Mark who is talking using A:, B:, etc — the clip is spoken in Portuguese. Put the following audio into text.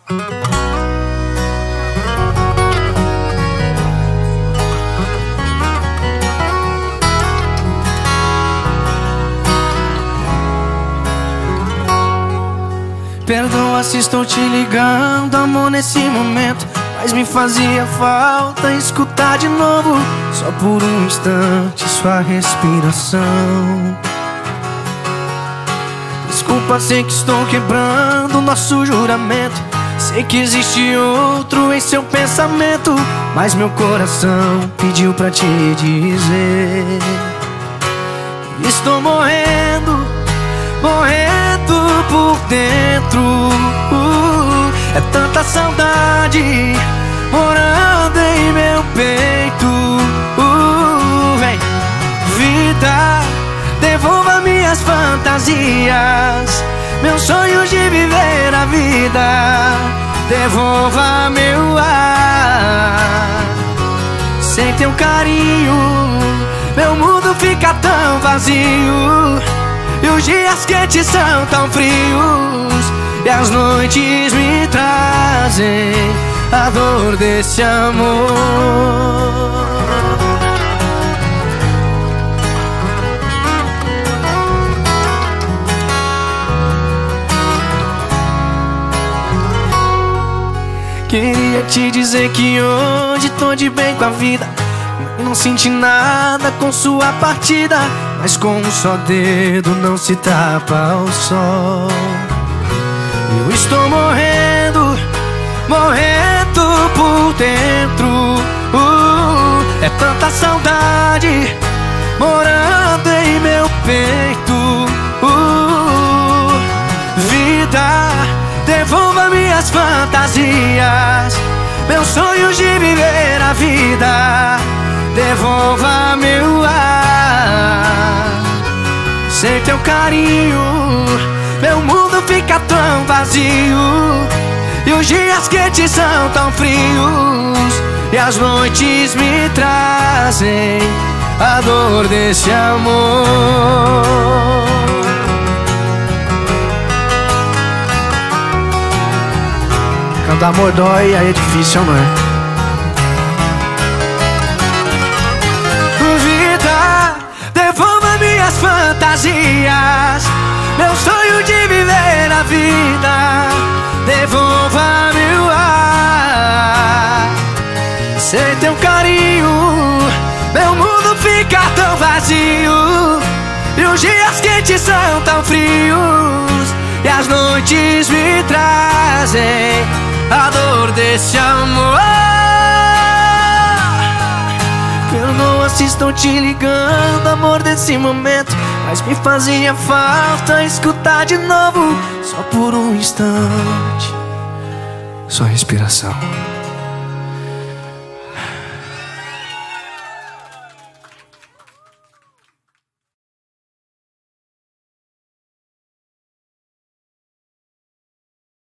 A: Perdoa se estou te ligando, amor, nesse momento, mas me fazia falta escutar de novo, só por um instante, sua respiração. Desculpa, sei que estou quebrando nosso juramento, sei que existe outro em seu pensamento, mas meu coração pediu pra te dizer: estou morrendo, morrendo por dentro. É tanta saudade morando em meu peito. Vem, vida, devolva minhas fantasias, meus sonhos de viver a vida. Devolva meu ar. Sem teu carinho, meu mundo fica tão vazio, e os dias quentes são tão frios, e as noites me trazem a dor desse amor. Queria te dizer que hoje tô de bem com a vida, não senti nada com sua partida, mas com um só dedo não se tapa o sol. Eu estou morrendo, morrendo por dentro. É tanta saudade morando em meu peito. Vida, devolva minhas fantasias, meus sonhos de viver a vida. Devolva meu ar. Sem teu carinho, meu mundo fica tão vazio, e os dias quentes são tão frios, e as noites me trazem a dor desse amor. Quando amor dói, aí é difícil, não é? Fantasias, meu sonho de viver a vida. Devolva meu ar. Sem teu carinho, meu mundo fica tão vazio, e os dias quentes são tão frios, e as noites me trazem a dor desse amor. Perdoa se estou te ligando, amor, desse momento, mas me fazia falta escutar de novo, só por um instante, sua respiração.